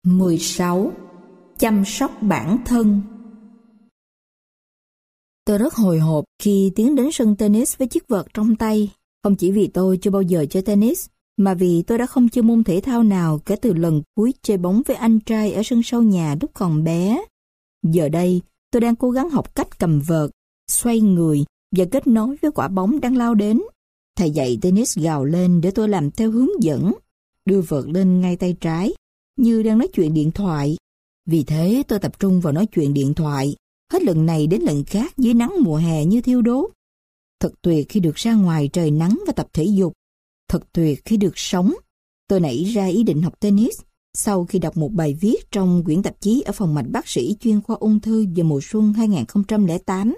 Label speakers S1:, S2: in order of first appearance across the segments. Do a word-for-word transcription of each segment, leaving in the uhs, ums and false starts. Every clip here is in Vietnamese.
S1: mười sáu. Chăm sóc bản thân. Tôi rất hồi hộp khi tiến đến sân tennis với chiếc vợt trong tay, không chỉ vì tôi chưa bao giờ chơi tennis, mà vì tôi đã không chơi môn thể thao nào kể từ lần cuối chơi bóng với anh trai ở sân sau nhà lúc còn bé. Giờ đây, tôi đang cố gắng học cách cầm vợt, xoay người và kết nối với quả bóng đang lao đến. Thầy dạy tennis gào lên để tôi làm theo hướng dẫn, đưa vợt lên ngay tay trái, như đang nói chuyện điện thoại. Vì thế tôi tập trung vào nói chuyện điện thoại, hết lần này đến lần khác dưới nắng mùa hè như thiêu đốt. Thật tuyệt khi được ra ngoài trời nắng và tập thể dục. Thật tuyệt khi được sống. Tôi nảy ra ý định học tennis sau khi đọc một bài viết trong quyển tạp chí ở phòng mạch bác sĩ chuyên khoa ung thư vào mùa xuân hai nghìn không trăm lẻ tám.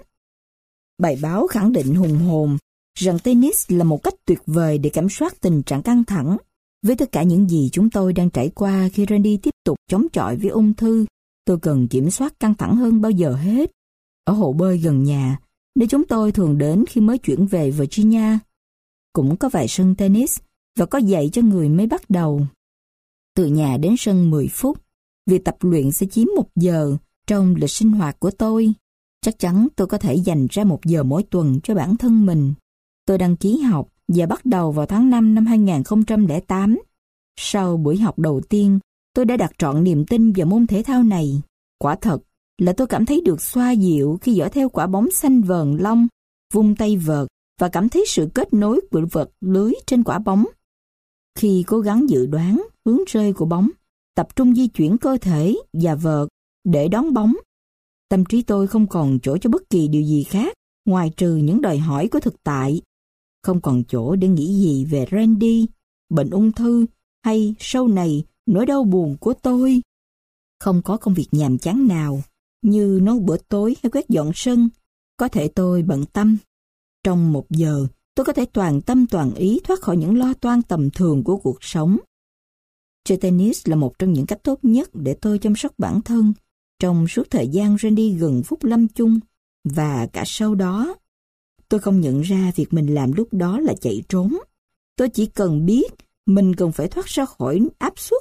S1: Bài báo khẳng định hùng hồn rằng tennis là một cách tuyệt vời để kiểm soát tình trạng căng thẳng. Với tất cả những gì chúng tôi đang trải qua khi Randy tiếp tục chống chọi với ung thư, tôi cần kiểm soát căng thẳng hơn bao giờ hết. Ở hồ bơi gần nhà, nơi chúng tôi thường đến khi mới chuyển về Virginia, cũng có vài sân tennis và có dạy cho người mới bắt đầu. Từ nhà đến sân mười phút, việc tập luyện sẽ chiếm một giờ trong lịch sinh hoạt của tôi. Chắc chắn tôi có thể dành ra một giờ mỗi tuần cho bản thân mình. Tôi đăng ký học và bắt đầu vào tháng năm năm hai nghìn không trăm lẻ tám. Sau buổi học đầu tiên, tôi đã đặt trọn niềm tin vào môn thể thao này. Quả thật là tôi cảm thấy được xoa dịu khi dõi theo quả bóng xanh vờn long, vung tay vợt và cảm thấy sự kết nối của vợt lưới trên quả bóng. Khi cố gắng dự đoán hướng rơi của bóng, tập trung di chuyển cơ thể và vợt để đón bóng, tâm trí tôi không còn chỗ cho bất kỳ điều gì khác ngoài trừ những đòi hỏi của thực tại. Không còn chỗ để nghĩ gì về Randy, bệnh ung thư hay sau này nỗi đau buồn của tôi. Không có công việc nhàm chán nào như nấu bữa tối hay quét dọn sân có thể tôi bận tâm. Trong một giờ, tôi có thể toàn tâm toàn ý thoát khỏi những lo toan tầm thường của cuộc sống. Chơi tennis là một trong những cách tốt nhất để tôi chăm sóc bản thân trong suốt thời gian Randy gần phút lâm chung và cả sau đó. Tôi không nhận ra việc mình làm lúc đó là chạy trốn. Tôi chỉ cần biết mình cần phải thoát ra khỏi áp suất.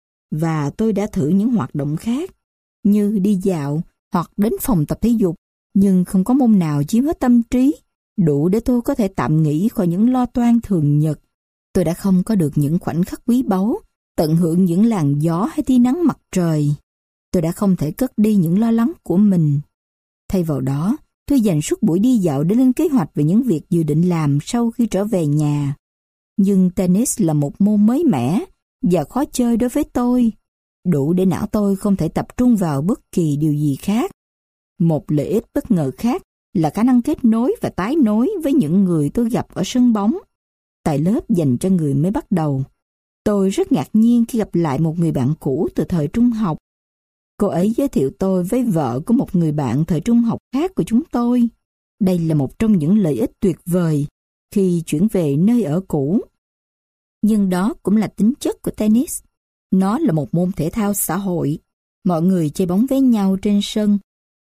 S1: Và tôi đã thử những hoạt động khác, như đi dạo hoặc đến phòng tập thể dục, nhưng không có môn nào chiếm hết tâm trí, đủ để tôi có thể tạm nghỉ khỏi những lo toan thường nhật. Tôi đã không có được những khoảnh khắc quý báu, tận hưởng những làn gió hay tia nắng mặt trời. Tôi đã không thể cất đi những lo lắng của mình. Thay vào đó, tôi dành suốt buổi đi dạo để lên kế hoạch về những việc dự định làm sau khi trở về nhà. Nhưng tennis là một môn mới mẻ và khó chơi đối với tôi, đủ để não tôi không thể tập trung vào bất kỳ điều gì khác. Một lợi ích bất ngờ khác là khả năng kết nối và tái nối với những người tôi gặp ở sân bóng. Tại lớp dành cho người mới bắt đầu, tôi rất ngạc nhiên khi gặp lại một người bạn cũ từ thời trung học. Cô ấy giới thiệu tôi với vợ của một người bạn thời trung học khác của chúng tôi. Đây là một trong những lợi ích tuyệt vời khi chuyển về nơi ở cũ. Nhưng đó cũng là tính chất của tennis. Nó là một môn thể thao xã hội. Mọi người chơi bóng với nhau trên sân,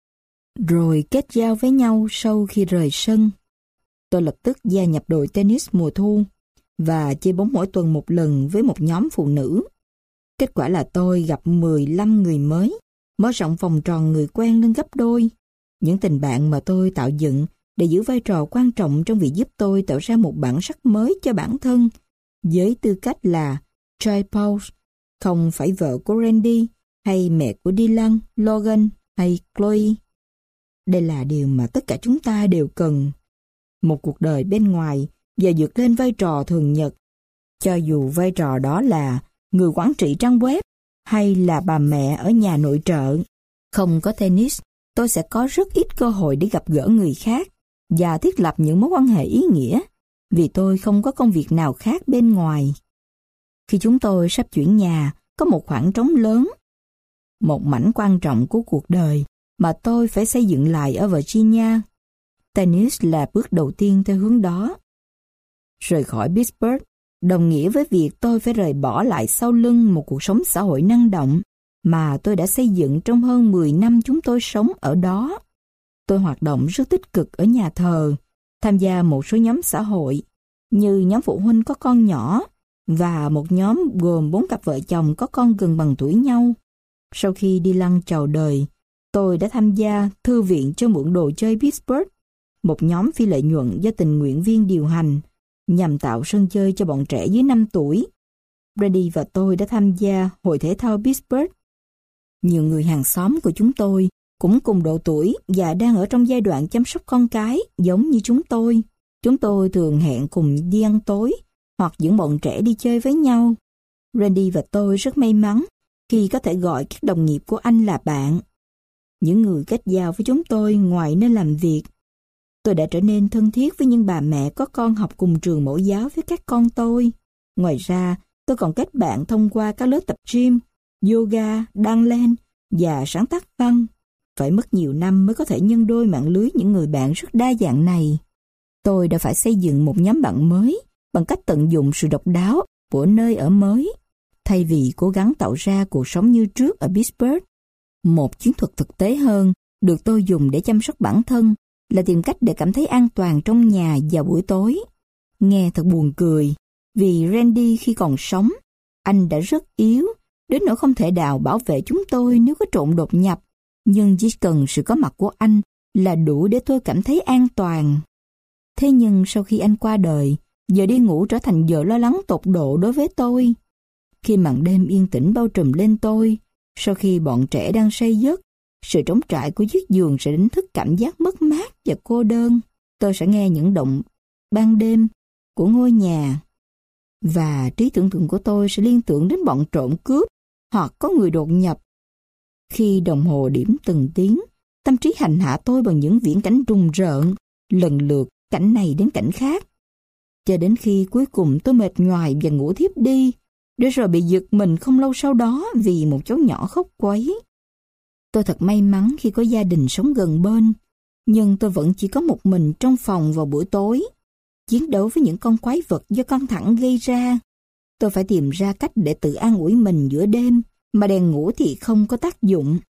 S1: rồi kết giao với nhau sau khi rời sân. Tôi lập tức gia nhập đội tennis mùa thu và chơi bóng mỗi tuần một lần với một nhóm phụ nữ. Kết quả là tôi gặp mười lăm người mới, mở rộng vòng tròn người quen lên gấp đôi. Những tình bạn mà tôi tạo dựng để giữ vai trò quan trọng trong việc giúp tôi tạo ra một bản sắc mới cho bản thân, với tư cách là Joy Paul, không phải vợ của Randy hay mẹ của Dylan, Logan hay Chloe. Đây là điều mà tất cả chúng ta đều cần. Một cuộc đời bên ngoài và vượt lên vai trò thường nhật. Cho dù vai trò đó là người quản trị trang web hay là bà mẹ ở nhà nội trợ. Không có tennis, tôi sẽ có rất ít cơ hội để gặp gỡ người khác và thiết lập những mối quan hệ ý nghĩa, vì tôi không có công việc nào khác bên ngoài. Khi chúng tôi sắp chuyển nhà, có một khoảng trống lớn, một mảnh quan trọng của cuộc đời mà tôi phải xây dựng lại ở Virginia. Tennis là bước đầu tiên theo hướng đó. Rời khỏi Pittsburgh đồng nghĩa với việc tôi phải rời bỏ lại sau lưng một cuộc sống xã hội năng động mà tôi đã xây dựng trong hơn mười năm chúng tôi sống ở đó. Tôi hoạt động rất tích cực ở nhà thờ, tham gia một số nhóm xã hội, như nhóm phụ huynh có con nhỏ và một nhóm gồm bốn cặp vợ chồng có con gần bằng tuổi nhau. Sau khi đi lăng chào đời, tôi đã tham gia Thư viện cho mượn đồ chơi Pittsburgh, một nhóm phi lợi nhuận do tình nguyện viên điều hành, nhằm tạo sân chơi cho bọn trẻ dưới năm tuổi. Randy và tôi đã tham gia Hội thể thao Pittsburgh. Nhiều người hàng xóm của chúng tôi cũng cùng độ tuổi và đang ở trong giai đoạn chăm sóc con cái giống như chúng tôi. Chúng tôi thường hẹn cùng đi ăn tối hoặc dẫn bọn trẻ đi chơi với nhau. Randy và tôi rất may mắn khi có thể gọi các đồng nghiệp của anh là bạn. Những người kết giao với chúng tôi ngoài nơi làm việc. Tôi đã trở nên thân thiết với những bà mẹ có con học cùng trường mẫu giáo với các con tôi. Ngoài ra, tôi còn kết bạn thông qua các lớp tập gym, yoga, đan len và sáng tác văn. Phải mất nhiều năm mới có thể nhân đôi mạng lưới những người bạn rất đa dạng này. Tôi đã phải xây dựng một nhóm bạn mới bằng cách tận dụng sự độc đáo của nơi ở mới, thay vì cố gắng tạo ra cuộc sống như trước ở Pittsburgh. Một chiến thuật thực tế hơn được tôi dùng để chăm sóc bản thân là tìm cách để cảm thấy an toàn trong nhà vào buổi tối. Nghe thật buồn cười, vì Randy khi còn sống, anh đã rất yếu, đến nỗi không thể nào bảo vệ chúng tôi nếu có trộm đột nhập. Nhưng chỉ cần sự có mặt của anh là đủ để tôi cảm thấy an toàn. Thế nhưng sau khi anh qua đời, giờ đi ngủ trở thành giờ lo lắng tột độ đối với tôi. Khi màn đêm yên tĩnh bao trùm lên tôi, sau khi bọn trẻ đang say giấc, sự trống trải của chiếc giường sẽ đánh thức cảm giác mất mát và cô đơn. Tôi sẽ nghe những động ban đêm của ngôi nhà, và trí tưởng tượng của tôi sẽ liên tưởng đến bọn trộm cướp hoặc có người đột nhập. Khi đồng hồ điểm từng tiếng, tâm trí hành hạ tôi bằng những viễn cảnh rùng rợn, lần lượt cảnh này đến cảnh khác. Cho đến khi cuối cùng tôi mệt nhoài và ngủ thiếp đi, để rồi bị giật mình không lâu sau đó vì một cháu nhỏ khóc quấy. Tôi thật may mắn khi có gia đình sống gần bên, nhưng tôi vẫn chỉ có một mình trong phòng vào buổi tối, chiến đấu với những con quái vật do căng thẳng gây ra. Tôi phải tìm ra cách để tự an ủi mình giữa đêm, mà đèn ngủ thì không có tác dụng.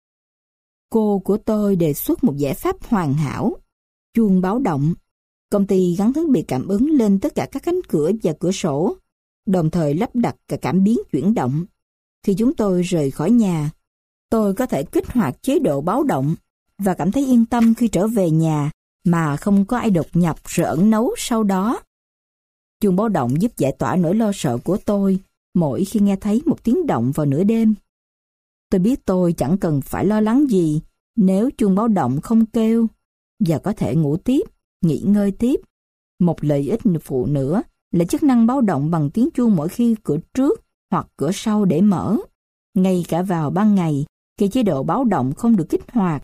S1: Cô của tôi đề xuất một giải pháp hoàn hảo: chuông báo động. Công ty gắn thiết bị cảm ứng lên tất cả các cánh cửa và cửa sổ, đồng thời lắp đặt cả cảm biến chuyển động. Khi chúng tôi rời khỏi nhà, tôi có thể kích hoạt chế độ báo động và cảm thấy yên tâm khi trở về nhà mà không có ai đột nhập rồi ẩn náu sau đó. Chuông báo động giúp giải tỏa nỗi lo sợ của tôi mỗi khi nghe thấy một tiếng động vào nửa đêm. Tôi biết tôi chẳng cần phải lo lắng gì nếu chuông báo động không kêu, và có thể ngủ tiếp, nghỉ ngơi tiếp. Một lợi ích phụ nữa là chức năng báo động bằng tiếng chuông mỗi khi cửa trước hoặc cửa sau để mở, ngay cả vào ban ngày khi chế độ báo động không được kích hoạt.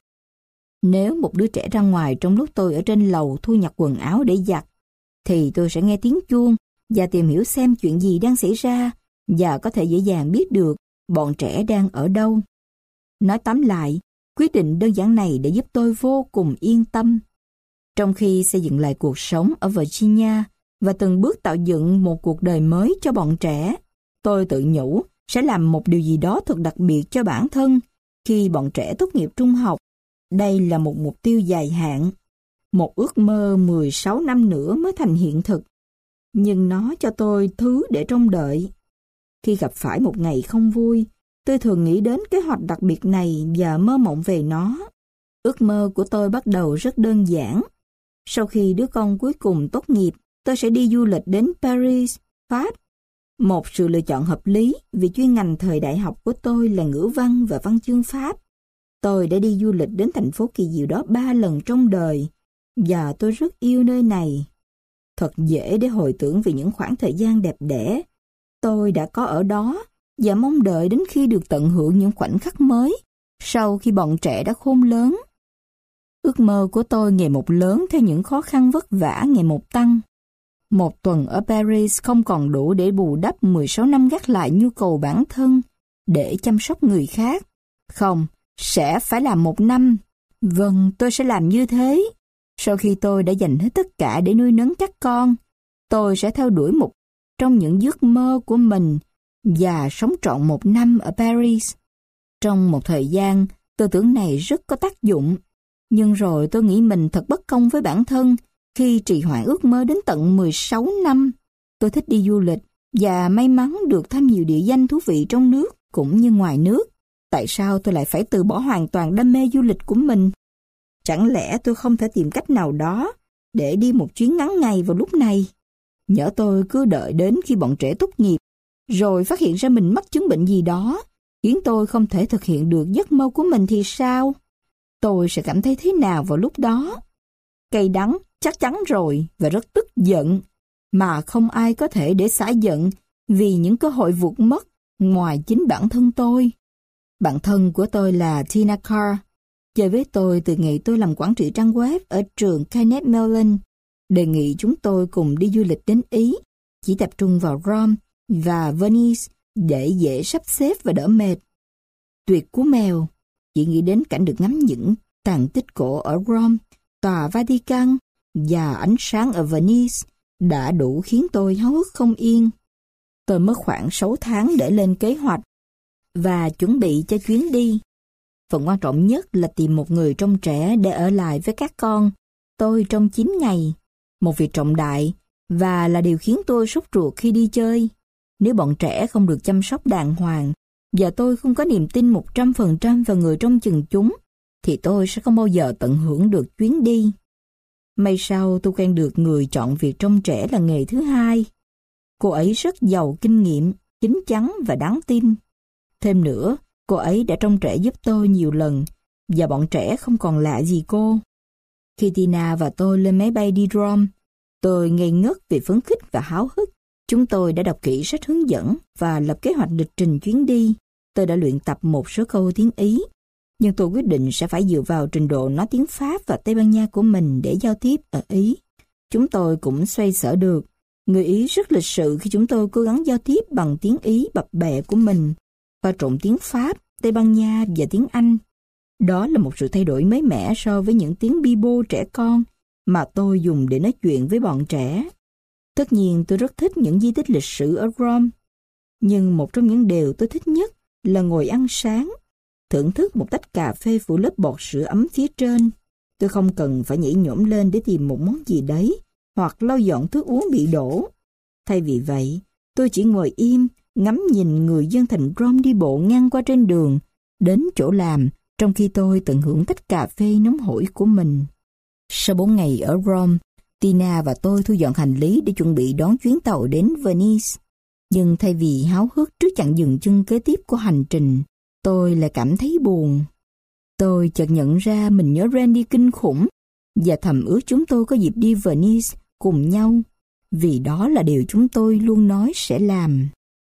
S1: Nếu một đứa trẻ ra ngoài trong lúc tôi ở trên lầu thu nhặt quần áo để giặt, thì tôi sẽ nghe tiếng chuông và tìm hiểu xem chuyện gì đang xảy ra, và có thể dễ dàng biết được bọn trẻ đang ở đâu. Nói tóm lại, quyết định đơn giản này đã giúp tôi vô cùng yên tâm. Trong khi xây dựng lại cuộc sống ở Virginia và từng bước tạo dựng một cuộc đời mới cho bọn trẻ, tôi tự nhủ sẽ làm một điều gì đó thật đặc biệt cho bản thân khi bọn trẻ tốt nghiệp trung học. Đây là một mục tiêu dài hạn, một ước mơ mười sáu năm nữa mới thành hiện thực, nhưng nó cho tôi thứ để trông đợi. Khi gặp phải một ngày không vui, tôi thường nghĩ đến kế hoạch đặc biệt này và mơ mộng về nó. Ước mơ của tôi bắt đầu rất đơn giản. Sau khi đứa con cuối cùng tốt nghiệp, tôi sẽ đi du lịch đến Paris, Pháp. Một sự lựa chọn hợp lý vì chuyên ngành thời đại học của tôi là ngữ văn và văn chương Pháp. Tôi đã đi du lịch đến thành phố kỳ diệu đó ba lần trong đời, và tôi rất yêu nơi này. Thật dễ để hồi tưởng về những khoảng thời gian đẹp đẽ tôi đã có ở đó, và mong đợi đến khi được tận hưởng những khoảnh khắc mới sau khi bọn trẻ đã khôn lớn. Ước mơ của tôi ngày một lớn theo những khó khăn vất vả ngày một tăng. Một tuần ở Paris không còn đủ để bù đắp mười sáu năm gác lại nhu cầu bản thân để chăm sóc người khác. Không, sẽ phải làm một năm. Vâng, tôi sẽ làm như thế. Sau khi tôi đã dành hết tất cả để nuôi nấng các con, tôi sẽ theo đuổi một trong những giấc mơ của mình và sống trọn một năm ở Paris. Trong một thời gian, tư tưởng này rất có tác dụng. Nhưng rồi tôi nghĩ mình thật bất công với bản thân khi trì hoãn ước mơ đến tận mười sáu năm. Tôi thích đi du lịch và may mắn được thăm nhiều địa danh thú vị trong nước cũng như ngoài nước. Tại sao tôi lại phải từ bỏ hoàn toàn đam mê du lịch của mình? Chẳng lẽ tôi không thể tìm cách nào đó để đi một chuyến ngắn ngày vào lúc này? Nhỡ tôi cứ đợi đến khi bọn trẻ tốt nghiệp, rồi phát hiện ra mình mắc chứng bệnh gì đó, khiến tôi không thể thực hiện được giấc mơ của mình thì sao? Tôi sẽ cảm thấy thế nào vào lúc đó? Cay đắng, chắc chắn rồi, và rất tức giận, mà không ai có thể để xả giận vì những cơ hội vụt mất ngoài chính bản thân tôi. Bạn thân của tôi là Tina Carr, chơi với tôi từ ngày tôi làm quản trị trang web ở trường Kenneth Mellon, đề nghị chúng tôi cùng đi du lịch đến Ý, chỉ tập trung vào Rome và Venice để dễ sắp xếp và đỡ mệt. Tuyệt cú mèo, chỉ nghĩ đến cảnh được ngắm những tàn tích cổ ở Rome, tòa Vatican và ánh sáng ở Venice đã đủ khiến tôi háo hức không yên. Tôi mất khoảng sáu tháng để lên kế hoạch và chuẩn bị cho chuyến đi. Phần quan trọng nhất là tìm một người trông trẻ để ở lại với các con tôi trong chín ngày. Một việc trọng đại và là điều khiến tôi sốt ruột khi đi chơi. Nếu bọn trẻ không được chăm sóc đàng hoàng và tôi không có niềm tin một trăm phần trăm vào người trông chừng chúng, thì tôi sẽ không bao giờ tận hưởng được chuyến đi. May sau tôi quen được người chọn việc trông trẻ là nghề thứ hai. Cô ấy rất giàu kinh nghiệm, chín chắn và đáng tin. Thêm nữa, cô ấy đã trông trẻ giúp tôi nhiều lần và bọn trẻ không còn lạ gì cô. Khi Tina và tôi lên máy bay đi Rome, tôi ngây ngất vì phấn khích và háo hức. Chúng tôi đã đọc kỹ sách hướng dẫn và lập kế hoạch lịch trình chuyến đi. Tôi đã luyện tập một số câu tiếng Ý, nhưng tôi quyết định sẽ phải dựa vào trình độ nói tiếng Pháp và Tây Ban Nha của mình để giao tiếp ở Ý. Chúng tôi cũng xoay sở được. Người Ý rất lịch sự khi chúng tôi cố gắng giao tiếp bằng tiếng Ý bập bẹ của mình, pha trộn tiếng Pháp, Tây Ban Nha và tiếng Anh. Đó là một sự thay đổi mới mẻ so với những tiếng bi bô trẻ con mà tôi dùng để nói chuyện với bọn trẻ. Tất nhiên tôi rất thích những di tích lịch sử ở Rome, nhưng một trong những điều tôi thích nhất là ngồi ăn sáng, thưởng thức một tách cà phê phủ lớp bọt sữa ấm phía trên. Tôi không cần phải nhảy nhổm lên để tìm một món gì đấy, hoặc lau dọn thức uống bị đổ. Thay vì vậy, tôi chỉ ngồi im, ngắm nhìn người dân thành Rome đi bộ ngang qua trên đường, đến chỗ làm, trong khi tôi tận hưởng tách cà phê nóng hổi của mình. Sau bốn ngày ở Rome, Tina và tôi thu dọn hành lý để chuẩn bị đón chuyến tàu đến Venice. Nhưng thay vì háo hức trước chặng dừng chân kế tiếp của hành trình, tôi lại cảm thấy buồn. Tôi chợt nhận ra mình nhớ Randy kinh khủng và thầm ước chúng tôi có dịp đi Venice cùng nhau, vì đó là điều chúng tôi luôn nói sẽ làm.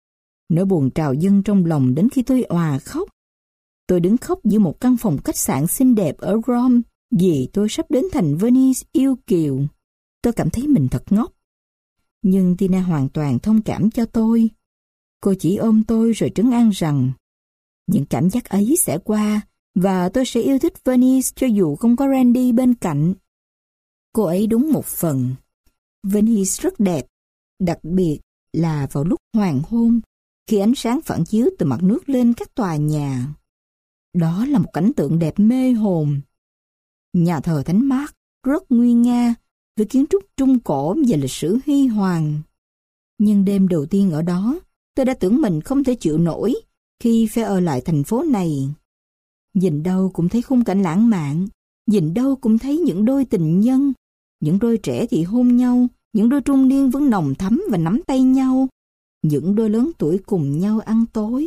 S1: Nỗi buồn trào dâng trong lòng đến khi tôi òa khóc. Tôi đứng khóc giữa một căn phòng khách sạn xinh đẹp ở Rome vì tôi sắp đến thành Venice yêu kiều. Tôi cảm thấy mình thật ngốc. Nhưng Tina hoàn toàn thông cảm cho tôi. Cô chỉ ôm tôi rồi trấn an rằng những cảm giác ấy sẽ qua và tôi sẽ yêu thích Venice cho dù không có Randy bên cạnh. Cô ấy đúng một phần. Venice rất đẹp, đặc biệt là vào lúc hoàng hôn, khi ánh sáng phản chiếu từ mặt nước lên các tòa nhà. Đó là một cảnh tượng đẹp mê hồn. Nhà thờ Thánh Mark rất nguy nga, với kiến trúc trung cổ và lịch sử huy hoàng. Nhưng đêm đầu tiên ở đó, tôi đã tưởng mình không thể chịu nổi khi phải ở lại thành phố này. Nhìn đâu cũng thấy khung cảnh lãng mạn, nhìn đâu cũng thấy những đôi tình nhân, những đôi trẻ thì hôn nhau, những đôi trung niên vẫn nồng thắm và nắm tay nhau, những đôi lớn tuổi cùng nhau ăn tối.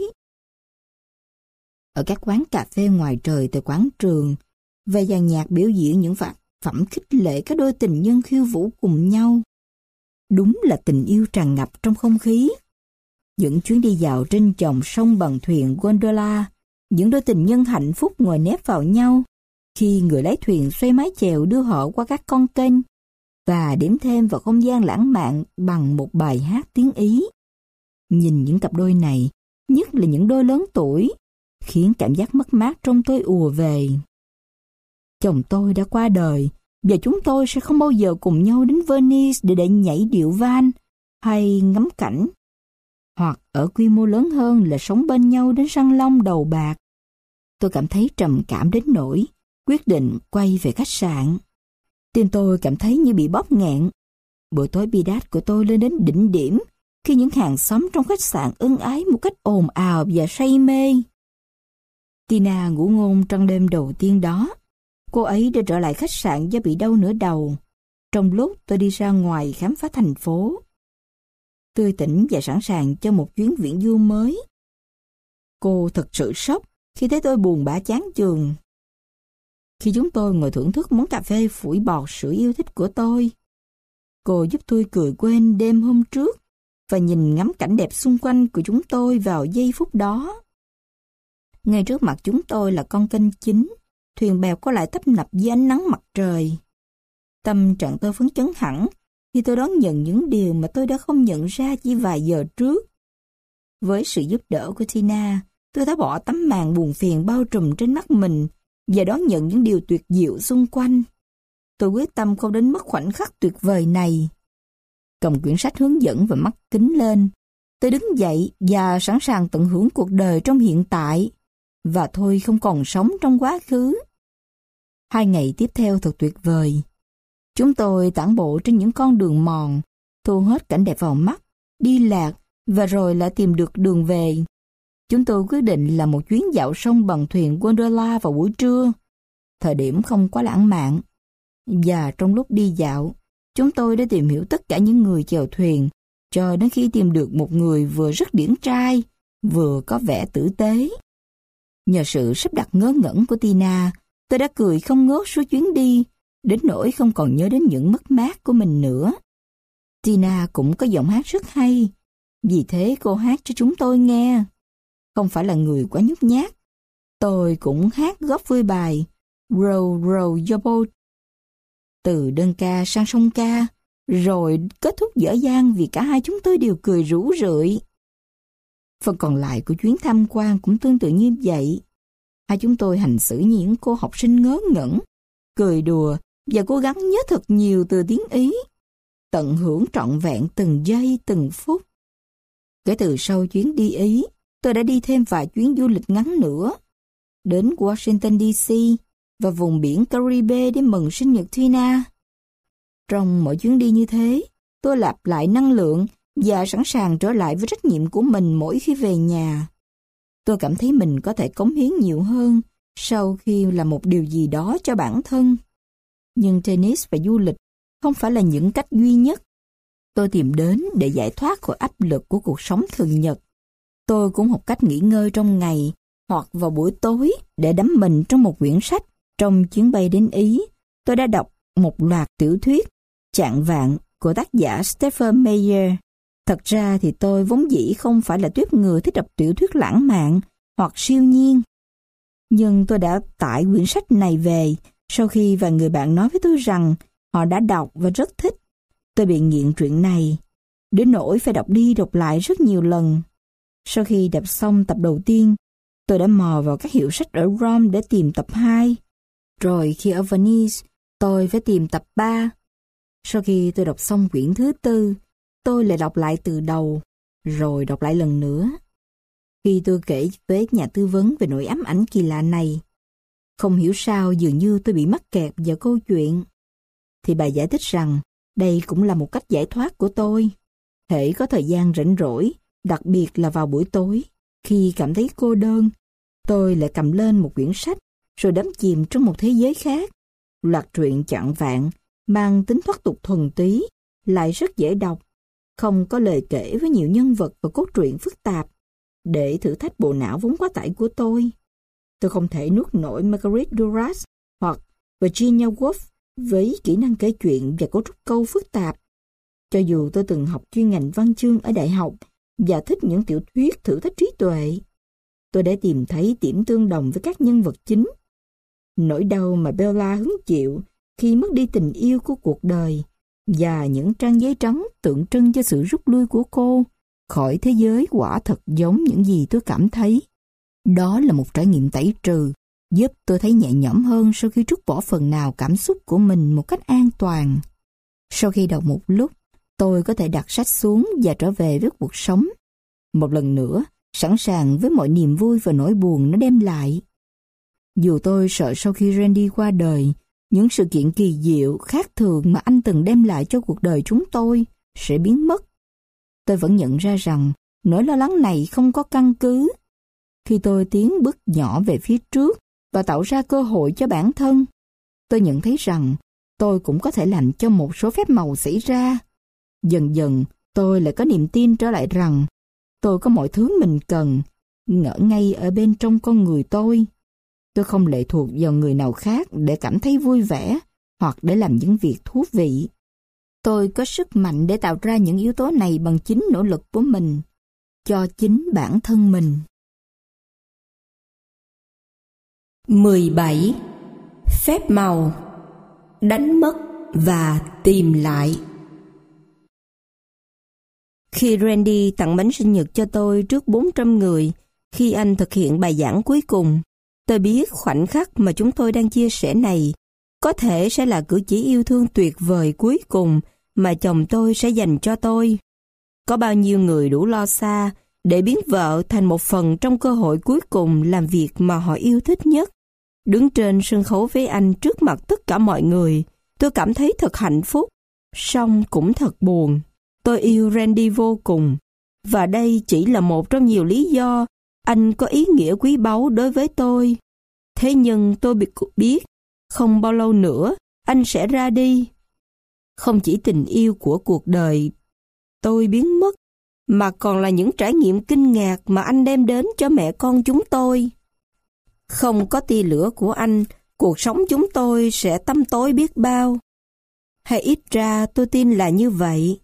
S1: Ở các quán cà phê ngoài trời tại quảng trường, và dàn nhạc biểu diễn những vật phẩm khích lệ các đôi tình nhân khiêu vũ cùng nhau. Đúng là tình yêu tràn ngập trong không khí. Những chuyến đi dạo trên dòng sông bằng thuyền gondola, những đôi tình nhân hạnh phúc ngồi nép vào nhau, khi người lái thuyền xoay mái chèo đưa họ qua các con kênh, và điểm thêm vào không gian lãng mạn bằng một bài hát tiếng Ý. Nhìn những cặp đôi này, nhất là những đôi lớn tuổi, khiến cảm giác mất mát trong tôi ùa về. Chồng tôi đã qua đời, và chúng tôi sẽ không bao giờ cùng nhau đến Venice để để nhảy điệu van hay ngắm cảnh, hoặc ở quy mô lớn hơn là sống bên nhau đến răng long đầu bạc. Tôi cảm thấy trầm cảm đến nỗi quyết định quay về khách sạn. Tim tôi cảm thấy như bị bóp nghẹn. Bữa tối bi đát của tôi lên đến đỉnh điểm khi những hàng xóm trong khách sạn ân ái một cách ồn ào và say mê. Tina ngủ ngôn trong đêm đầu tiên đó. Cô ấy đã trở lại khách sạn do bị đau nửa đầu, trong lúc tôi đi ra ngoài khám phá thành phố. Tươi tỉnh và sẵn sàng cho một chuyến viễn du mới. Cô thật sự sốc khi thấy tôi buồn bã chán chường. Khi chúng tôi ngồi thưởng thức món cà phê phủi bọt sữa yêu thích của tôi, cô giúp tôi cười quên đêm hôm trước và nhìn ngắm cảnh đẹp xung quanh của chúng tôi vào giây phút đó. Ngay trước mặt chúng tôi là con kênh chính, thuyền bèo có lại tấp nập dưới ánh nắng mặt trời. Tâm trạng tôi phấn chấn hẳn khi tôi đón nhận những điều mà tôi đã không nhận ra chỉ vài giờ trước. Với sự giúp đỡ của Tina, tôi đã bỏ tấm màn buồn phiền bao trùm trên mắt mình và đón nhận những điều tuyệt diệu xung quanh. Tôi quyết tâm không đến mất khoảnh khắc tuyệt vời này. Cầm quyển sách hướng dẫn và mắt kính lên, tôi đứng dậy và sẵn sàng tận hưởng cuộc đời trong hiện tại, và thôi không còn sống trong quá khứ. Hai ngày tiếp theo thật tuyệt vời. Chúng tôi tản bộ trên những con đường mòn, thu hết cảnh đẹp vào mắt, đi lạc và rồi lại tìm được đường về. Chúng tôi quyết định là một chuyến dạo sông bằng thuyền gondola vào buổi trưa, thời điểm không quá lãng mạn. Và trong lúc đi dạo, chúng tôi đã tìm hiểu tất cả những người chèo thuyền, cho đến khi tìm được một người vừa rất điển trai, vừa có vẻ tử tế. Nhờ sự sắp đặt ngớ ngẩn của Tina, tôi đã cười không ngớt suốt chuyến đi, đến nỗi không còn nhớ đến những mất mát của mình nữa. Tina cũng có giọng hát rất hay, vì thế cô hát cho chúng tôi nghe. Không phải là người quá nhút nhát, tôi cũng hát góp vui bài Row Row Your Boat. Từ đơn ca sang song ca, rồi kết thúc dở dang vì cả hai chúng tôi đều cười rủ rượi. Phần còn lại của chuyến tham quan cũng tương tự như vậy. Hai chúng tôi hành xử như những cô học sinh ngớ ngẩn, cười đùa và cố gắng nhớ thật nhiều từ tiếng Ý, tận hưởng trọn vẹn từng giây từng phút. Kể từ sau chuyến đi Ý, tôi đã đi thêm vài chuyến du lịch ngắn nữa, đến Washington đê xê và vùng biển Caribe để mừng sinh nhật Tina. Trong mỗi chuyến đi như thế, tôi lặp lại năng lượng và sẵn sàng trở lại với trách nhiệm của mình mỗi khi về nhà. Tôi cảm thấy mình có thể cống hiến nhiều hơn sau khi làm một điều gì đó cho bản thân. Nhưng tennis và du lịch không phải là những cách duy nhất. Tôi tìm đến để giải thoát khỏi áp lực của cuộc sống thường nhật. Tôi cũng học cách nghỉ ngơi trong ngày hoặc vào buổi tối để đắm mình trong một quyển sách. Trong chuyến bay đến Ý, tôi đã đọc một loạt tiểu thuyết Chạng vạn của tác giả Stephen Meyer. Thật ra thì tôi vốn dĩ không phải là tuýp người thích đọc tiểu thuyết lãng mạn hoặc siêu nhiên. Nhưng tôi đã tải quyển sách này về sau khi vài người bạn nói với tôi rằng họ đã đọc và rất thích. Tôi bị nghiện truyện này, đến nỗi phải đọc đi đọc lại rất nhiều lần. Sau khi đọc xong tập đầu tiên, tôi đã mò vào các hiệu sách ở Rome để tìm tập hai. Rồi khi ở Venice, tôi phải tìm tập ba. Sau khi tôi đọc xong quyển thứ tư, tôi lại đọc lại từ đầu, rồi đọc lại lần nữa. Khi tôi kể với nhà tư vấn về nỗi ám ảnh kỳ lạ này, không hiểu sao dường như tôi bị mắc kẹt vào câu chuyện. Thì bà giải thích rằng đây cũng là một cách giải thoát của tôi. Hễ có thời gian rảnh rỗi, đặc biệt là vào buổi tối, khi cảm thấy cô đơn, tôi lại cầm lên một quyển sách rồi đắm chìm trong một thế giới khác. Loạt truyện chạng vạn, mang tính thoát tục thuần túy, lại rất dễ đọc, không có lời kể với nhiều nhân vật và cốt truyện phức tạp, để thử thách bộ não vốn quá tải của tôi. Tôi không thể nuốt nổi Marguerite Duras hoặc Virginia Woolf với kỹ năng kể chuyện và cấu trúc câu phức tạp. Cho dù tôi từng học chuyên ngành văn chương ở đại học và thích những tiểu thuyết thử thách trí tuệ, tôi đã tìm thấy điểm tương đồng với các nhân vật chính. Nỗi đau mà Bella hứng chịu khi mất đi tình yêu của cuộc đời và những trang giấy trắng tượng trưng cho sự rút lui của cô khỏi thế giới quả thật giống những gì tôi cảm thấy. Đó là một trải nghiệm tẩy trừ, giúp tôi thấy nhẹ nhõm hơn sau khi trút bỏ phần nào cảm xúc của mình một cách an toàn. Sau khi đọc một lúc, tôi có thể đặt sách xuống và trở về với cuộc sống. Một lần nữa, sẵn sàng với mọi niềm vui và nỗi buồn nó đem lại. Dù tôi sợ sau khi Randy qua đời, những sự kiện kỳ diệu, khác thường mà anh từng đem lại cho cuộc đời chúng tôi sẽ biến mất, tôi vẫn nhận ra rằng nỗi lo lắng này không có căn cứ. khi tôi tiến bước nhỏ về phía trước và tạo ra cơ hội cho bản thân, tôi nhận thấy rằng tôi cũng có thể làm cho một số phép màu xảy ra. Dần dần, tôi lại có niềm tin trở lại rằng tôi có mọi thứ mình cần, ngỡ ngay ở bên trong con người tôi. Tôi không lệ thuộc vào người nào khác để cảm thấy vui vẻ hoặc để làm những việc thú vị. Tôi có sức mạnh để tạo ra những yếu tố này bằng chính nỗ lực của mình, cho chính bản thân mình. mười bảy. Phép màu: đánh mất và tìm lại. Khi Randy tặng bánh sinh nhật cho tôi trước bốn trăm người, khi anh thực hiện bài giảng cuối cùng, tôi biết khoảnh khắc mà chúng tôi đang chia sẻ này có thể sẽ là cử chỉ yêu thương tuyệt vời cuối cùng mà chồng tôi sẽ dành cho tôi. Có bao nhiêu người đủ lo xa để biến vợ thành một phần trong cơ hội cuối cùng làm việc mà họ yêu thích nhất. Đứng trên sân khấu với anh trước mặt tất cả mọi người, tôi cảm thấy thật hạnh phúc, song cũng thật buồn. Tôi yêu Randy vô cùng, và đây chỉ là một trong nhiều lý do anh có ý nghĩa quý báu đối với tôi. Thế nhưng tôi biết, không bao lâu nữa, anh sẽ ra đi. Không chỉ tình yêu của cuộc đời tôi biến mất, mà còn là những trải nghiệm kinh ngạc mà anh đem đến cho mẹ con chúng tôi. Không có tia lửa của anh, cuộc sống chúng tôi sẽ tăm tối biết bao. Hay ít ra tôi tin là như vậy.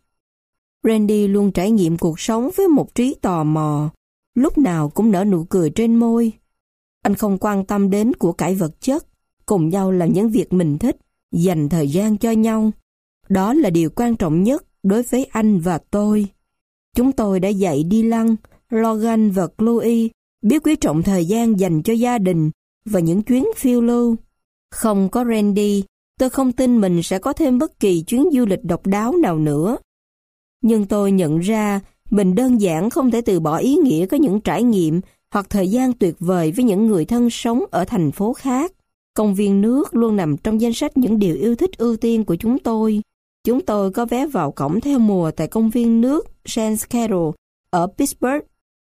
S1: Randy luôn trải nghiệm cuộc sống với một trí tò mò, lúc nào cũng nở nụ cười trên môi. Anh không quan tâm đến của cải vật chất, cùng nhau làm những việc mình thích, dành thời gian cho nhau. Đó là điều quan trọng nhất đối với anh và tôi. Chúng tôi đã dạy Dylan, Logan và Chloe biết quý trọng thời gian dành cho gia đình và những chuyến phiêu lưu. Không có Randy, tôi không tin mình sẽ có thêm bất kỳ chuyến du lịch độc đáo nào nữa. Nhưng tôi nhận ra mình đơn giản không thể từ bỏ ý nghĩa có những trải nghiệm hoặc thời gian tuyệt vời với những người thân sống ở thành phố khác. Công viên nước luôn nằm trong danh sách những điều yêu thích ưu tiên của chúng tôi. Chúng tôi có vé vào cổng theo mùa tại công viên nước Saint Carol ở Pittsburgh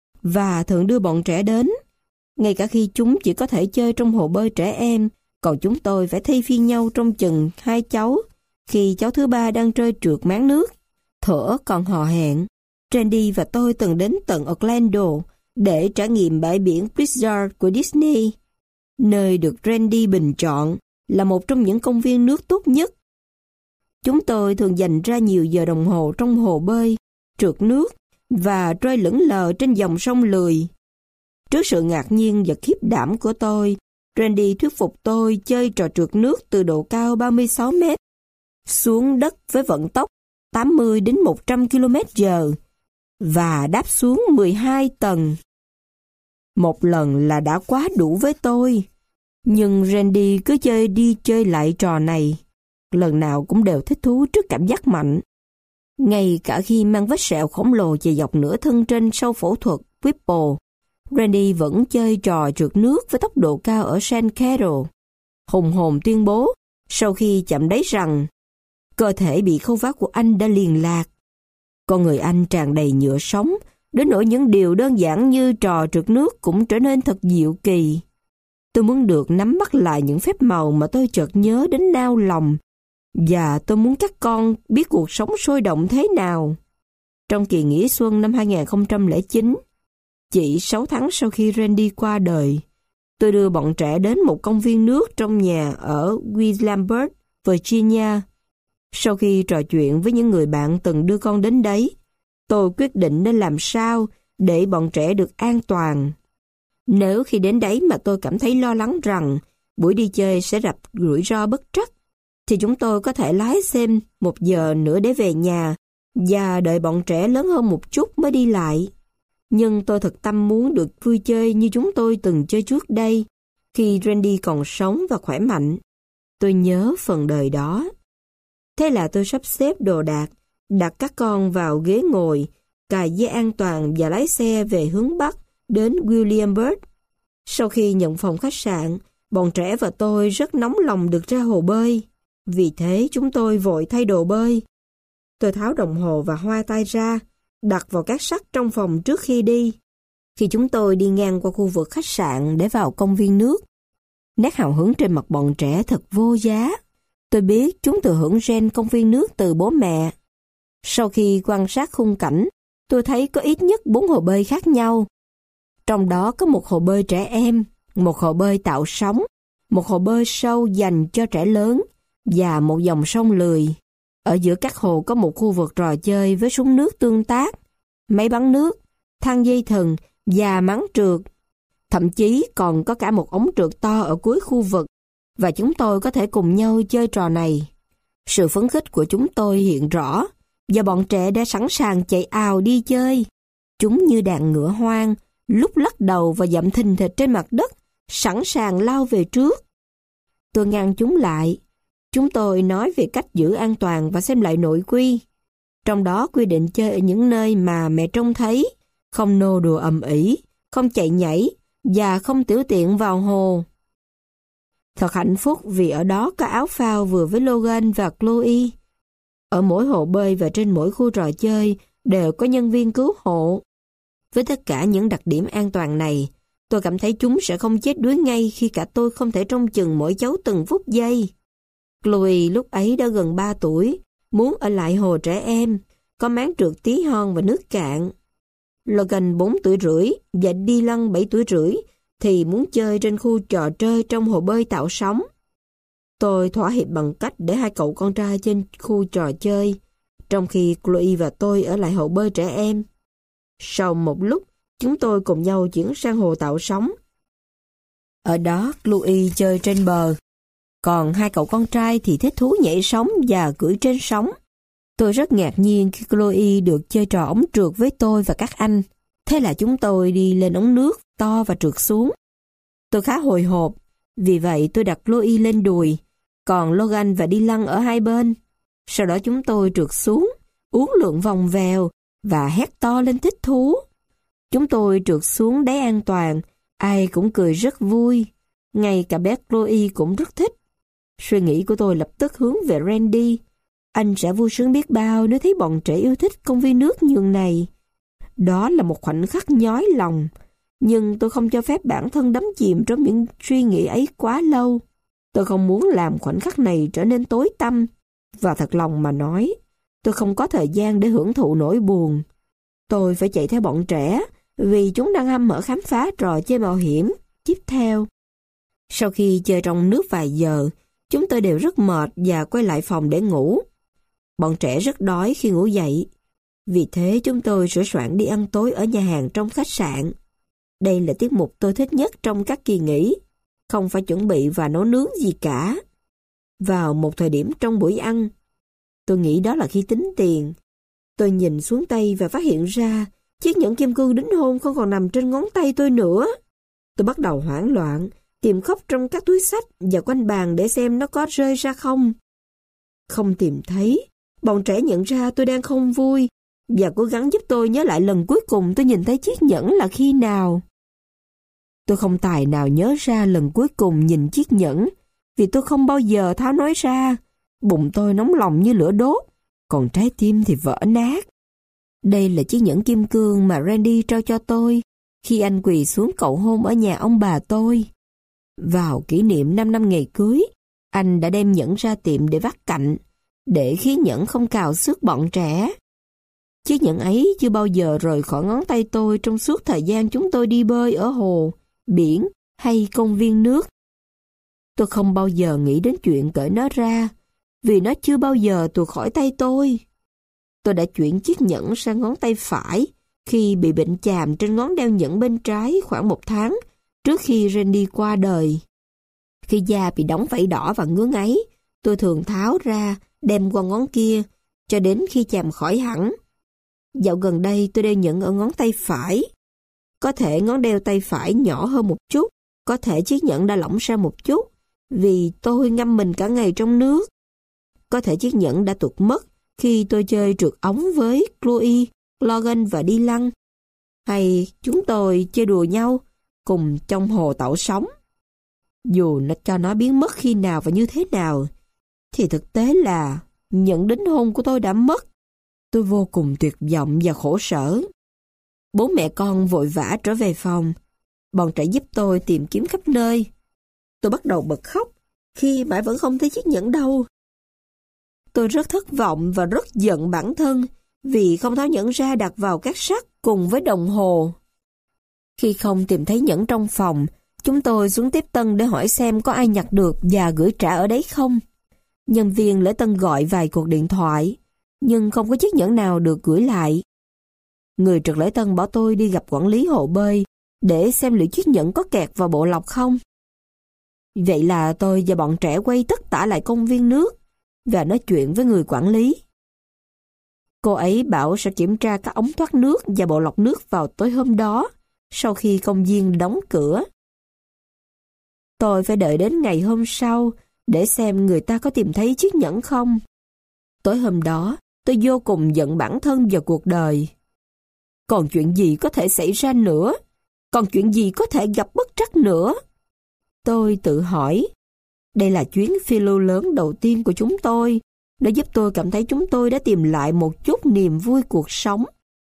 S1: và thường đưa bọn trẻ đến. Ngay cả khi chúng chỉ có thể chơi trong hồ bơi trẻ em, còn chúng tôi phải thay phiên nhau trông chừng hai cháu khi cháu thứ ba đang trơi trượt máng nước. Thuở còn hò hẹn, Randy và tôi từng đến tận Orlando để trải nghiệm bãi biển Blizzard của Disney, nơi được Randy bình chọn là một trong những công viên nước tốt nhất. Chúng tôi thường dành ra nhiều giờ đồng hồ trong hồ bơi, trượt nước và trôi lững lờ trên dòng sông lười. Trước sự ngạc nhiên và khiếp đảm của tôi, Randy thuyết phục tôi chơi trò trượt nước từ độ cao ba mươi sáu mét xuống đất với vận tốc tám mươi đến một trăm ki lô mét giờ và đáp xuống mười hai tầng. Một lần là đã quá đủ với tôi, nhưng Randy cứ chơi đi chơi lại trò này. Lần nào cũng đều thích thú trước cảm giác mạnh. Ngay cả khi mang vết sẹo khổng lồ chạy dọc nửa thân trên sau phẫu thuật Whipple, Randy vẫn chơi trò trượt nước với tốc độ cao ở Saint Carol. Hùng hồn tuyên bố sau khi chạm đáy rằng cơ thể bị khâu vá của anh đã liền lạc. Con người anh tràn đầy nhựa sống, đến nỗi những điều đơn giản như trò trượt nước cũng trở nên thật diệu kỳ. Tôi muốn được nắm bắt lại những phép màu mà tôi chợt nhớ đến nao lòng, và tôi muốn các con biết cuộc sống sôi động thế nào. Trong kỳ nghỉ xuân năm hai nghìn không trăm lẻ chín, chỉ sáu tháng sau khi Randy qua đời, tôi đưa bọn trẻ đến một công viên nước trong nhà ở Williamsburg, Virginia. Sau khi trò chuyện với những người bạn từng đưa con đến đấy, tôi quyết định nên làm sao để bọn trẻ được an toàn. Nếu khi đến đấy mà tôi cảm thấy lo lắng rằng buổi đi chơi sẽ gặp rủi ro bất trắc, thì chúng tôi có thể lái xem một giờ nữa để về nhà và đợi bọn trẻ lớn hơn một chút mới đi lại. Nhưng tôi thật tâm muốn được vui chơi như chúng tôi từng chơi trước đây, khi Randy còn sống và khỏe mạnh. Tôi nhớ phần đời đó. Thế là tôi sắp xếp đồ đạc, đặt các con vào ghế ngồi, cài dây an toàn và lái xe về hướng Bắc đến Williamsburg. Sau khi nhận phòng khách sạn, bọn trẻ và tôi rất nóng lòng được ra hồ bơi. Vì thế chúng tôi vội thay đồ bơi. Tôi tháo đồng hồ và hoa tay ra, đặt vào các sắt trong phòng trước khi đi.
S2: Khi chúng tôi đi ngang qua khu vực khách sạn để vào công viên nước, nét hào hứng trên mặt bọn trẻ thật vô giá. Tôi biết chúng thừa hưởng gen công viên nước từ bố mẹ. Sau khi quan sát khung cảnh, tôi thấy có ít nhất bốn hồ bơi khác nhau. Trong đó có một hồ bơi trẻ em, một hồ bơi tạo sóng, một hồ bơi sâu dành cho trẻ lớn và một dòng sông lười. Ở giữa các hồ có một khu vực trò chơi với súng nước tương tác, máy bắn nước, thang dây thừng và máng trượt. Thậm chí còn có cả một ống trượt to ở cuối khu vực và chúng tôi có thể cùng nhau chơi trò này. Sự phấn khích của chúng tôi hiện rõ và bọn trẻ đã sẵn sàng chạy ào đi chơi. Chúng như đàn ngựa hoang, lúc lắc đầu và dậm thình thịch trên mặt đất, sẵn sàng lao về trước. Tôi ngăn chúng lại. Chúng tôi nói về cách giữ an toàn và xem lại nội quy. Trong đó quy định chơi ở những nơi mà mẹ trông thấy, không nô đùa ầm ĩ, không chạy nhảy và không tiểu tiện vào hồ. Thật hạnh phúc vì ở đó có áo phao vừa với Logan và Chloe. Ở mỗi hồ bơi và trên mỗi khu trò chơi đều có nhân viên cứu hộ. Với tất cả những đặc điểm an toàn này, tôi cảm thấy chúng sẽ không chết đuối ngay khi cả tôi không thể trông chừng mỗi cháu từng phút giây. Chloe lúc ấy đã gần ba tuổi, muốn ở lại hồ trẻ em, có máng trượt tí hon và nước cạn. Logan bốn tuổi rưỡi và Dylan bảy tuổi rưỡi thì muốn chơi trên khu trò chơi trong hồ bơi tạo sóng. Tôi thỏa hiệp bằng cách để hai cậu con trai trên khu trò chơi, trong khi Chloe và tôi ở lại hồ bơi trẻ em. Sau một lúc, chúng tôi cùng nhau chuyển sang hồ tạo sóng. Ở đó, Chloe chơi trên bờ, còn hai cậu con trai thì thích thú nhảy sóng và cưỡi trên sóng. Tôi rất ngạc nhiên khi Chloe được chơi trò ống trượt với tôi và các anh. Thế là chúng tôi đi lên ống nước to và trượt xuống. Tôi khá hồi hộp, vì vậy tôi đặt Chloe lên đùi, còn Logan và Dylan ở hai bên. Sau đó chúng tôi trượt xuống, uốn lượn vòng vèo và hét to lên thích thú. Chúng tôi trượt xuống đáy an toàn, ai cũng cười rất vui. Ngay cả bé Chloe cũng rất thích. Suy nghĩ của tôi lập tức hướng về Randy. Anh sẽ vui sướng biết bao nếu thấy bọn trẻ yêu thích công viên nước nhường này. Đó là một khoảnh khắc nhói lòng, nhưng tôi không cho phép bản thân đắm chìm trong những suy nghĩ ấy quá lâu. Tôi không muốn làm khoảnh khắc này trở nên tối tăm, và thật lòng mà nói, tôi không có thời gian để hưởng thụ nỗi buồn. Tôi phải chạy theo bọn trẻ, vì chúng đang hăm hở khám phá trò chơi mạo hiểm tiếp theo. Sau khi chơi trong nước vài giờ, chúng tôi đều rất mệt và quay lại phòng để ngủ. Bọn trẻ rất đói khi ngủ dậy. Vì thế chúng tôi sửa soạn đi ăn tối ở nhà hàng trong khách sạn. Đây là tiết mục tôi thích nhất trong các kỳ nghỉ. Không phải chuẩn bị và nấu nướng gì cả. Vào một thời điểm trong buổi ăn, tôi nghĩ đó là khi tính tiền. Tôi nhìn xuống tay và phát hiện ra chiếc nhẫn kim cương đính hôn không còn nằm trên ngón tay tôi nữa. Tôi bắt đầu hoảng loạn, tìm khắp trong các túi xách và quanh bàn để xem nó có rơi ra không. Không tìm thấy, bọn trẻ nhận ra tôi đang không vui và cố gắng giúp tôi nhớ lại lần cuối cùng tôi nhìn thấy chiếc nhẫn là khi nào. Tôi không tài nào nhớ ra lần cuối cùng nhìn chiếc nhẫn, vì tôi không bao giờ tháo nói ra. Bụng tôi nóng lòng như lửa đốt, còn trái tim thì vỡ nát. Đây là chiếc nhẫn kim cương mà Randy trao cho tôi khi anh quỳ xuống cầu hôn ở nhà ông bà tôi. Vào kỷ niệm năm năm ngày cưới, anh đã đem nhẫn ra tiệm để vắt cạnh, để khí nhẫn không cào xước bọn trẻ. Chiếc nhẫn ấy chưa bao giờ rời khỏi ngón tay tôi trong suốt thời gian chúng tôi đi bơi ở hồ, biển hay công viên nước. Tôi không bao giờ nghĩ đến chuyện cởi nó ra, vì nó chưa bao giờ tuột khỏi tay tôi. Tôi đã chuyển chiếc nhẫn sang ngón tay phải khi bị bệnh chàm trên ngón đeo nhẫn bên trái khoảng một tháng trước khi Randy qua đời. Khi da bị đóng vảy đỏ và ngứa ngáy, tôi thường tháo ra, đem qua ngón kia, cho đến khi chàm khỏi hẳn. Dạo gần đây tôi đeo nhẫn ở ngón tay phải. Có thể ngón đeo tay phải nhỏ hơn một chút, có thể chiếc nhẫn đã lỏng ra một chút, vì tôi ngâm mình cả ngày trong nước. Có thể chiếc nhẫn đã tuột mất khi tôi chơi trượt ống với Chloe, Logan và Dylan. Hay chúng tôi chơi đùa nhau cùng trong hồ tạo sóng. Dù nó cho nó biến mất khi nào và như thế nào, thì thực tế là nhẫn đính hôn của tôi đã mất. Tôi vô cùng tuyệt vọng và khổ sở. Bố mẹ con vội vã trở về phòng. Bọn trẻ giúp tôi tìm kiếm khắp nơi. Tôi bắt đầu bật khóc khi mãi vẫn không thấy chiếc nhẫn đâu. Tôi rất thất vọng và rất giận bản thân vì không tháo nhẫn ra đặt vào các sắt cùng với đồng hồ. Khi không tìm thấy nhẫn trong phòng, chúng tôi xuống tiếp tân để hỏi xem có ai nhặt được và gửi trả ở đấy không. Nhân viên lễ tân gọi vài cuộc điện thoại, nhưng không có chiếc nhẫn nào được gửi lại. Người trực lễ tân bảo tôi đi gặp quản lý hồ bơi để xem liệu chiếc nhẫn có kẹt vào bộ lọc không. Vậy là tôi và bọn trẻ quay tất tả lại công viên nước và nói chuyện với người quản lý. Cô ấy bảo sẽ kiểm tra các ống thoát nước và bộ lọc nước vào tối hôm đó, sau khi công viên đóng cửa. Tôi phải đợi đến ngày hôm sau để xem người ta có tìm thấy chiếc nhẫn không. Tối hôm đó, tôi vô cùng giận bản thân và cuộc đời. Còn chuyện gì có thể xảy ra nữa? Còn chuyện gì có thể gặp bất trắc nữa? Tôi tự hỏi. Đây là chuyến phiêu lưu lớn đầu tiên của chúng tôi. Nó giúp tôi cảm thấy chúng tôi đã tìm lại một chút niềm vui cuộc sống.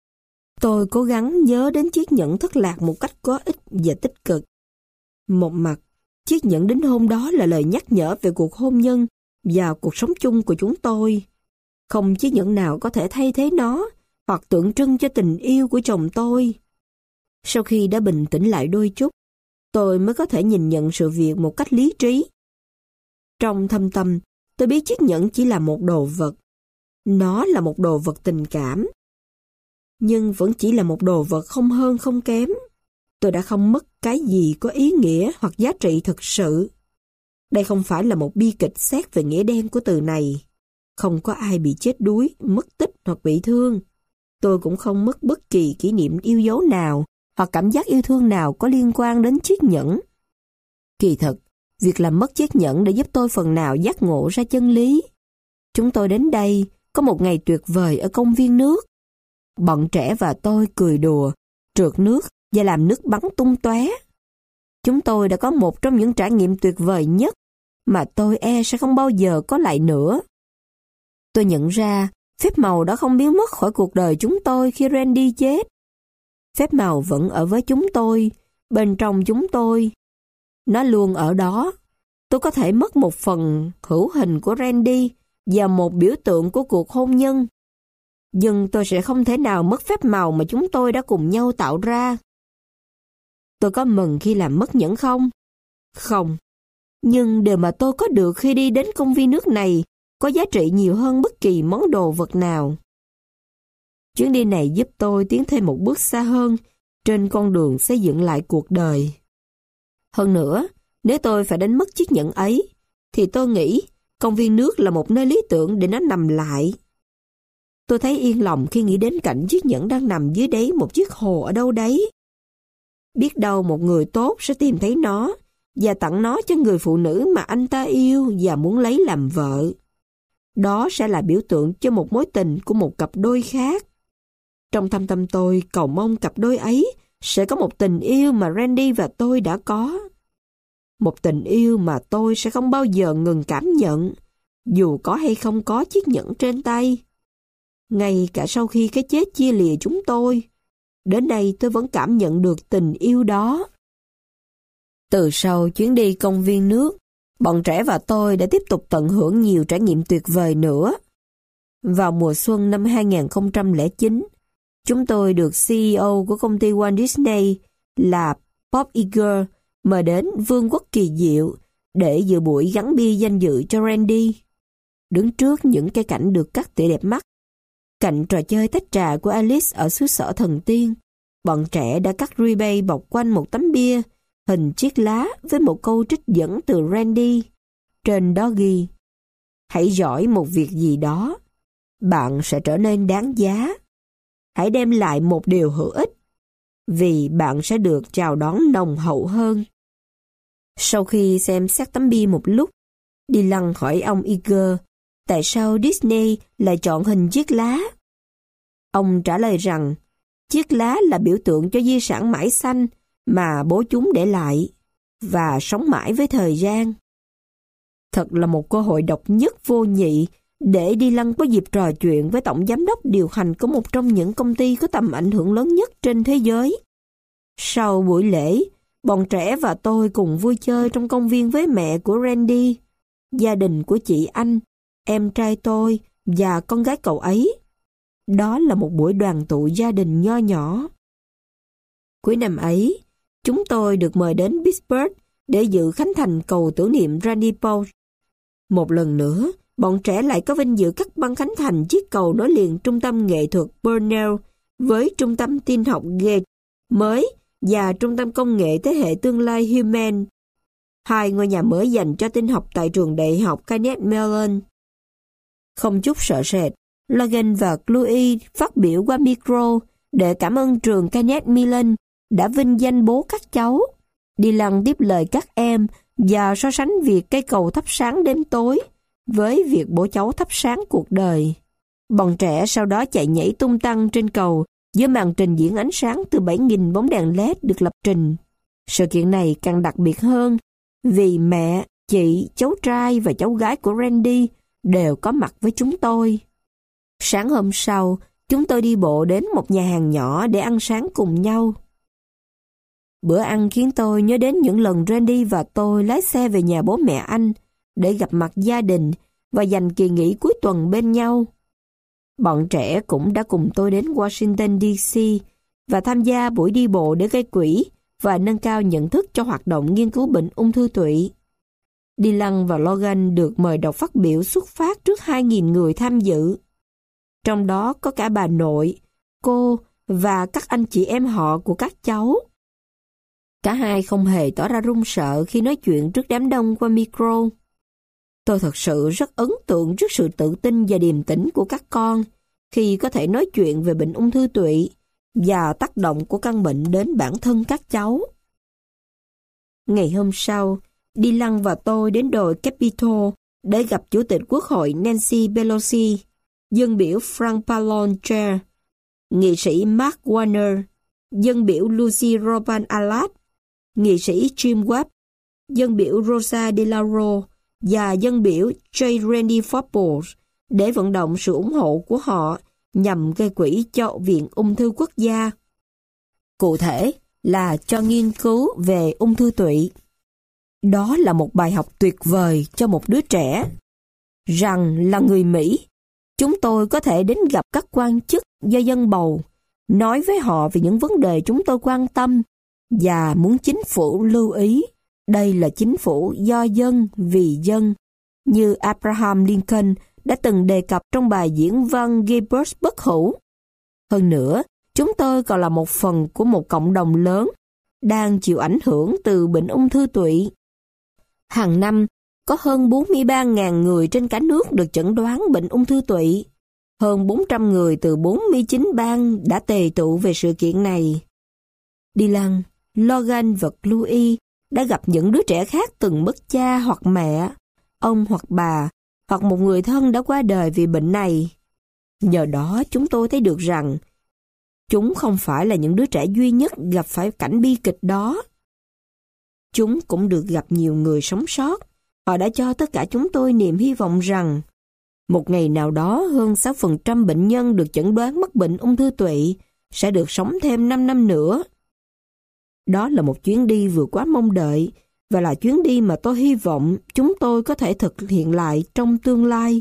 S2: Tôi cố gắng nhớ đến chiếc nhẫn thất lạc một cách có ích và tích cực. Một mặt, chiếc nhẫn đính hôn đó là lời nhắc nhở về cuộc hôn nhân và cuộc sống chung của chúng tôi. Không chiếc nhẫn nào có thể thay thế nó hoặc tượng trưng cho tình yêu của chồng tôi. Sau khi đã bình tĩnh lại đôi chút, tôi mới có thể nhìn nhận sự việc một cách lý trí. Trong thâm tâm, tôi biết chiếc nhẫn chỉ là một đồ vật. Nó là một đồ vật tình cảm. Nhưng vẫn chỉ là một đồ vật không hơn không kém. Tôi đã không mất cái gì có ý nghĩa hoặc giá trị thực sự. Đây không phải là một bi kịch xét về nghĩa đen của từ này. Không có ai bị chết đuối, mất tích hoặc bị thương. Tôi cũng không mất bất kỳ kỷ niệm yêu dấu nào hoặc cảm giác yêu thương nào có liên quan đến chiếc nhẫn. Kỳ thực, việc làm mất chiếc nhẫn đã giúp tôi phần nào giác ngộ ra chân lý. Chúng tôi đến đây có một ngày tuyệt vời ở công viên nước. Bọn trẻ và tôi cười đùa, trượt nước và làm nước bắn tung tóe. Chúng tôi đã có một trong những trải nghiệm tuyệt vời nhất mà tôi e sẽ không bao giờ có lại nữa. Tôi nhận ra phép màu đã không biến mất khỏi cuộc đời chúng tôi khi Randy chết. Phép màu vẫn ở với chúng tôi, bên trong chúng tôi. Nó luôn ở đó. Tôi có thể mất một phần hữu hình của Randy và một biểu tượng của cuộc hôn nhân. Nhưng tôi sẽ không thể nào mất phép màu mà chúng tôi đã cùng nhau tạo ra. Tôi có mừng khi làm mất nhẫn không? Không. Nhưng điều mà tôi có được khi đi đến công viên nước này có giá trị nhiều hơn bất kỳ món đồ vật nào. Chuyến đi này giúp tôi tiến thêm một bước xa hơn trên con đường xây dựng lại cuộc đời. Hơn nữa, nếu tôi phải đánh mất chiếc nhẫn ấy, thì tôi nghĩ công viên nước là một nơi lý tưởng để nó nằm lại. Tôi thấy yên lòng khi nghĩ đến cảnh chiếc nhẫn đang nằm dưới đáy một chiếc hồ ở đâu đấy. Biết đâu một người tốt sẽ tìm thấy nó và tặng nó cho người phụ nữ mà anh ta yêu và muốn lấy làm vợ. Đó sẽ là biểu tượng cho một mối tình của một cặp đôi khác. Trong thâm tâm tôi cầu mong cặp đôi ấy sẽ có một tình yêu mà Randy và tôi đã có. Một tình yêu mà tôi sẽ không bao giờ ngừng cảm nhận, dù có hay không có chiếc nhẫn trên tay. Ngay cả sau khi cái chết chia lìa chúng tôi, đến đây tôi vẫn cảm nhận được tình yêu đó. Từ sau chuyến đi công viên nước, bọn trẻ và tôi đã tiếp tục tận hưởng nhiều trải nghiệm tuyệt vời nữa. Vào mùa xuân năm hai nghìn không trăm lẻ chín, chúng tôi được xê e ô của công ty Walt Disney là Bob Iger mời đến Vương quốc kỳ diệu để dự buổi gắn bia danh dự cho Randy. Đứng trước những cây cảnh được cắt tỉa đẹp mắt, cạnh trò chơi tách trà của Alice ở xứ sở thần tiên, bọn trẻ đã cắt rebate bọc quanh một tấm bia hình chiếc lá với một câu trích dẫn từ Randy. Trên đó ghi: hãy giỏi một việc gì đó, bạn sẽ trở nên đáng giá. Hãy đem lại một điều hữu ích, vì bạn sẽ được chào đón nồng hậu hơn. Sau khi xem xét tấm bia một lúc, Dylan hỏi ông Iger tại sao Disney lại chọn hình chiếc lá. Ông trả lời rằng chiếc lá là biểu tượng cho di sản mãi xanh mà bố chúng để lại và sống mãi với thời gian. Thật là một cơ hội độc nhất vô nhị để Dylan có dịp trò chuyện với tổng giám đốc điều hành của một trong những công ty có tầm ảnh hưởng lớn nhất trên thế giới. Sau buổi lễ, bọn trẻ và tôi cùng vui chơi trong công viên với mẹ của Randy, gia đình của chị anh, em trai tôi và con gái cậu ấy. Đó là một buổi đoàn tụ gia đình nho nhỏ. Cuối năm ấy, chúng tôi được mời đến Pittsburgh để dự khánh thành cầu tưởng niệm Randy Pauls. Một lần nữa, bọn trẻ lại có vinh dự cắt băng khánh thành chiếc cầu nối liền trung tâm nghệ thuật Burnell với trung tâm tin học Gates mới và trung tâm công nghệ thế hệ tương lai Human, hai ngôi nhà mới dành cho tin học tại trường đại học Carnegie Mellon. Không chút sợ sệt, Logan và Chloe phát biểu qua micro để cảm ơn trường Carnegie Mellon đã vinh danh bố các cháu. Dylan tiếp lời các em và so sánh việc cây cầu thắp sáng đêm tối với việc bố cháu thắp sáng cuộc đời. Bọn trẻ sau đó chạy nhảy tung tăng trên cầu với màn trình diễn ánh sáng từ bảy nghìn bóng đèn led được lập trình. Sự kiện này càng đặc biệt hơn vì mẹ, chị, cháu trai và cháu gái của Randy đều có mặt với chúng tôi. Sáng hôm sau, chúng tôi đi bộ đến một nhà hàng nhỏ để ăn sáng cùng nhau. Bữa ăn khiến tôi nhớ đến những lần Randy và tôi lái xe về nhà bố mẹ anh để gặp mặt gia đình và dành kỳ nghỉ cuối tuần bên nhau. Bọn trẻ cũng đã cùng tôi đến Washington đê xê và tham gia buổi đi bộ để gây quỹ và nâng cao nhận thức cho hoạt động nghiên cứu bệnh ung thư tụy. Dylan và Logan được mời đọc phát biểu xuất phát trước hai nghìn người tham dự. Trong đó có cả bà nội, cô và các anh chị em họ của các cháu. Cả hai không hề tỏ ra run sợ khi nói chuyện trước đám đông qua micro. Tôi thật sự rất ấn tượng trước sự tự tin và điềm tĩnh của các con khi có thể nói chuyện về bệnh ung thư tụy và tác động của căn bệnh đến bản thân các cháu. Ngày hôm sau, Dylan và tôi đến đồi Capitol để gặp Chủ tịch Quốc hội Nancy Pelosi, dân biểu Frank Pallone, nghị sĩ Mark Warner, dân biểu Lucy Robban Allard, nghị sĩ Jim Webb, dân biểu Rosa DeLauro và dân biểu J. Randy Forbes để vận động sự ủng hộ của họ nhằm gây quỹ cho Viện Ung thư Quốc gia. Cụ thể là cho nghiên cứu về ung thư tụy. Đó là một bài học tuyệt vời cho một đứa trẻ. Rằng là người Mỹ, chúng tôi có thể đến gặp các quan chức do dân bầu, nói với họ về những vấn đề chúng tôi quan tâm và muốn chính phủ lưu ý. Đây là chính phủ do dân vì dân, như Abraham Lincoln đã từng đề cập trong bài diễn văn Gettysburg bất hủ. Hơn nữa, chúng tôi còn là một phần của một cộng đồng lớn đang chịu ảnh hưởng từ bệnh ung thư tụy. Hàng năm, có hơn bốn mươi ba nghìn người trên cả nước được chẩn đoán bệnh ung thư tụy. Hơn bốn trăm người từ bốn mươi chín bang đã tề tụ về sự kiện này. Dylan, Logan và Chloe đã gặp những đứa trẻ khác từng mất cha hoặc mẹ, ông hoặc bà, hoặc một người thân đã qua đời vì bệnh này. Nhờ đó chúng tôi thấy được rằng chúng không phải là những đứa trẻ duy nhất gặp phải cảnh bi kịch đó. Chúng cũng được gặp nhiều người sống sót. Họ đã cho tất cả chúng tôi niềm hy vọng rằng một ngày nào đó hơn sáu phần trăm bệnh nhân được chẩn đoán mắc bệnh ung thư tụy sẽ được sống thêm năm năm nữa. Đó là một chuyến đi vừa quá mong đợi và là chuyến đi mà tôi hy vọng chúng tôi có thể thực hiện lại trong tương lai.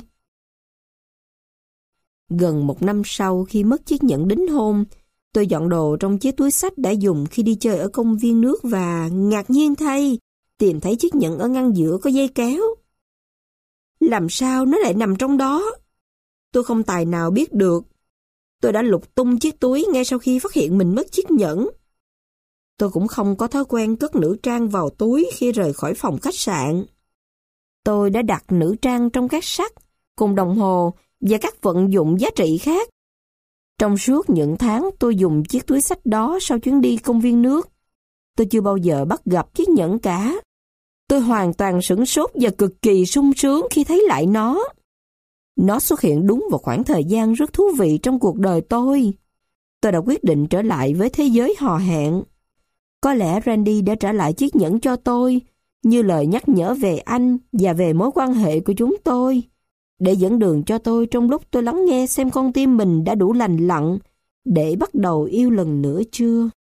S2: Gần một năm sau khi mất chiếc nhẫn đính hôn, tôi dọn đồ trong chiếc túi xách đã dùng khi đi chơi ở công viên nước và ngạc nhiên thay tìm thấy chiếc nhẫn ở ngăn giữa có dây kéo. Làm sao nó lại nằm trong đó? Tôi không tài nào biết được. Tôi đã lục tung chiếc túi ngay sau khi phát hiện mình mất chiếc nhẫn. Tôi cũng không có thói quen cất nữ trang vào túi khi rời khỏi phòng khách sạn. Tôi đã đặt nữ trang trong két sắt, cùng đồng hồ và các vận dụng giá trị khác. Trong suốt những tháng tôi dùng chiếc túi xách đó sau chuyến đi công viên nước, tôi chưa bao giờ bắt gặp chiếc nhẫn cả. Tôi hoàn toàn sửng sốt và cực kỳ sung sướng khi thấy lại nó. Nó xuất hiện đúng vào khoảng thời gian rất thú vị trong cuộc đời tôi. Tôi đã quyết định trở lại với thế giới hò hẹn. Có lẽ Randy đã trả lại chiếc nhẫn cho tôi, như lời nhắc nhở về anh và về mối quan hệ của chúng tôi. để dẫn đường cho tôi trong lúc tôi lắng nghe xem con tim mình đã đủ lành lặn để bắt đầu yêu lần nữa chưa.